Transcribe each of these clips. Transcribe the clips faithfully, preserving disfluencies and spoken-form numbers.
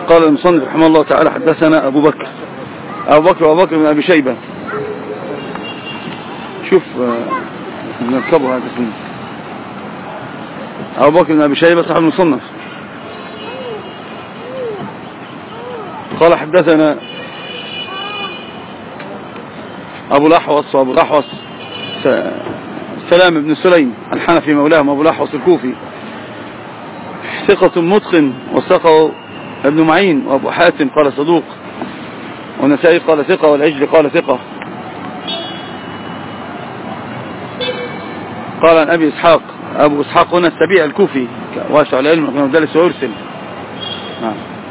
قال المصنف رحمه الله تعالى حدثنا أبو بكر أبو بكر وأبو بكر بن أبي شيبة. شوف نركبه هذا اسمه أبو بكر بن أبي شيبة صاحب المصنف. قال حدثنا أبو الأحوص وأبو الأحوص سلام بن سليم الحنفي مولاهم أبو الأحوص الكوفي ثقة متقن، وثقه ابن معين، وأبو حاتم قال صدوق، والنسائي قال ثقة، والعجل قال ثقة. قال عن أبي إسحاق أبو إسحاق هنا السبيع الكوفي واسع العلم وكان مدلس ويرسل. نعم.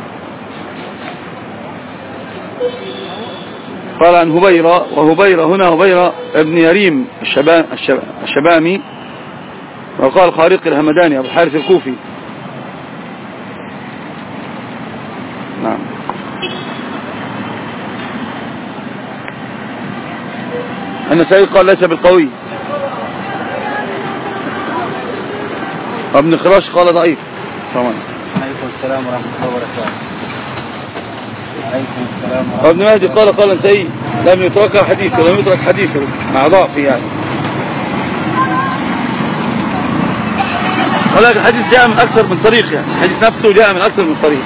قال عن هبيرة، وهبيرة هنا هبيرة ابن يريم الشبا الشبامي، وقال خارق الهمداني أبو الحارث الكوفي. نعم. النسائي قال ليس بالقوي، وابن خراش قال ضعيف. طبعا. عليكم السلام ورحمة الله وبركاته. عليكم السلام ورحمة الله. وابن مهدي قال قال النسائي لم يترك حديثه لم يترك حديثه مع ضعفه يعني، ولكن الحديث جاء من أكثر من طريق، يعني الحديث نفسه جاء من أكثر من طريق.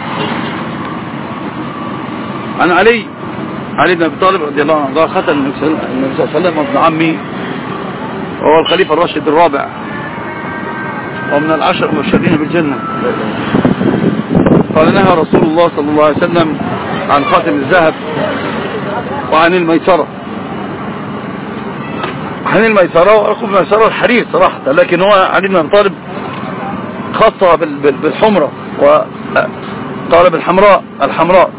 عن علي علي بن أبي طالب رضي الله عنه قال ختم النبي صلى الله عليه وسلم ابن عمي، وهو الخليفة الراشد الرابع ومن العشر المبشرين بالجنة. قال نهى رسول الله صلى الله عليه وسلم عن خاتم الذهب وعن الميسرة. عن الميسرة ورقم الميسرة الحرير صراحة، لكن هو علي بن أبي طالب خاصة بالحمرة وقال بالحمراء الحمراء.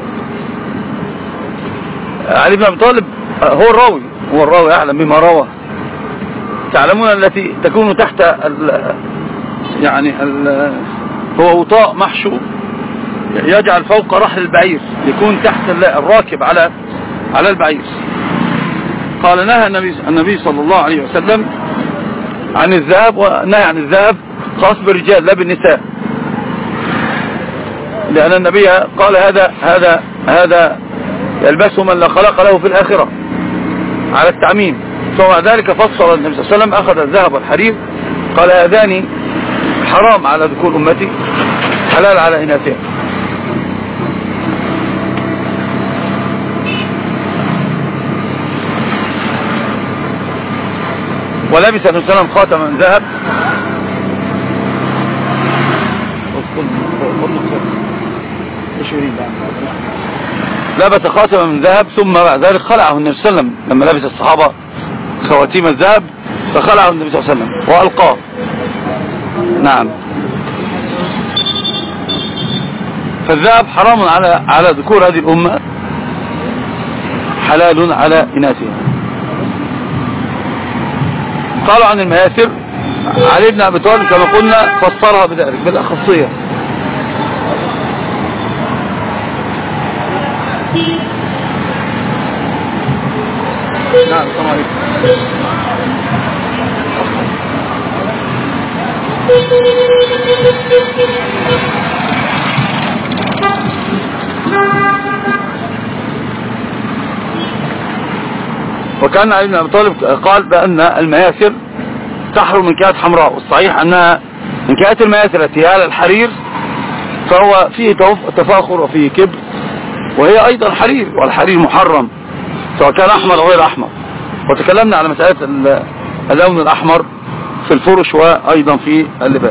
علي بن أبي طالب هو الراوي هو الراوي أعلم بما روى. تعلمون التي تكون تحت ال يعني ال هو وطاء محشو يجعل فوق رحل البعير، يكون تحت الراكب على على البعير. قال نهى النبي النبي صلى الله عليه وسلم عن الذهب، ونهى عن الذهب خاص بالرجال لا بالنساء، لأن النبي قال هذا هذا هذا يلبسه من لا خلق له في الآخرة على التعميم. ثم ذلك فصل النبي صلى الله عليه وسلم أخذ الذهب والحرير قال هذان حرام على ذكور أمتي حلال على إناثها. ولبس النبي صلى الله عليه وسلم خاتما من ذهب لبس خاتما من ذهب، ثم بعد ذلك خلعه النبي صلى الله عليه وسلم لما لبس الصحابة خواتيم الذهب، فخلعه النبي صلى الله عليه وسلم وألقاه. نعم. فالذهب حرام على على ذكور هذه الأمة، حلال على إناثها. قالوا عن المياسر علي بن أبي طالب كما قلنا فسرها بذلك بالأخصية. نعم. السلام عليكم. وكان علي بن أبي طالب قال بأن المياسر تحرم من كانت حمراء، والصحيح أنها من كانت المياسر التي على الحرير فهو فيه تفاخر وفيه كبر، وهي أيضا حرير، والحرير محرم سواء كان أحمر أو غير أحمر. وتكلمنا على مسألة اللون الأحمر في الفرش وأيضا في اللباس.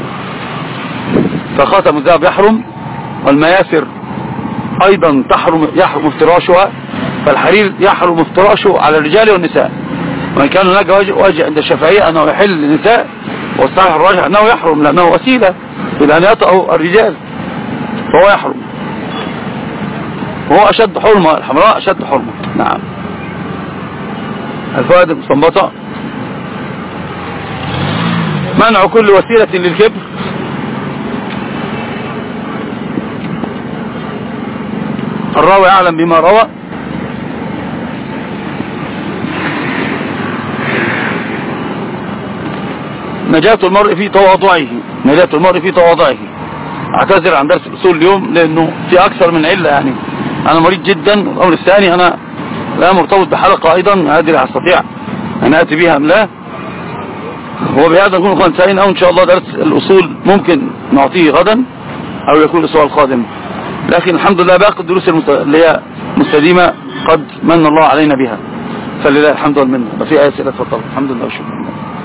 فخاتم الذهب يحرم، والمياسر أيضا تحرم يحرم افتراشها، فالحرير يحرم افتراشه على الرجال والنساء. وإن كان هناك وجه عند الشافعية أنه يحل للنساء، والصحيح الراجح أنه يحرم لأنه وسيلة إلى أن يطأه الرجال فهو يحرم، وهو أشد حرمة، الحمراء أشد حرمة. نعم. الفوائد المستنبطة: منع كل وسيلة للكبر، الراوي أعلم بما روى، نجاة المرء في تواضعه، نجاة المرء في تواضعه، اعتذر عن درس الاصول اليوم لانه في اكثر من علة. يعني انا مريض جدا. والامر الثاني انا لا مرتبط بحلقة ايضا ادري استطيع ان اتي بها ام لا. وبهذا نكون خمسين او ان شاء الله درس الاصول ممكن نعطيه غدا او يكون الاسبوع القادم. لكن الحمد لله باقي الدروس اللي هي مستديمة قد من الله علينا بها، فلله الحمد والمنه. ففي اي اسئله؟ تفضل. الحمد لله وشكرا.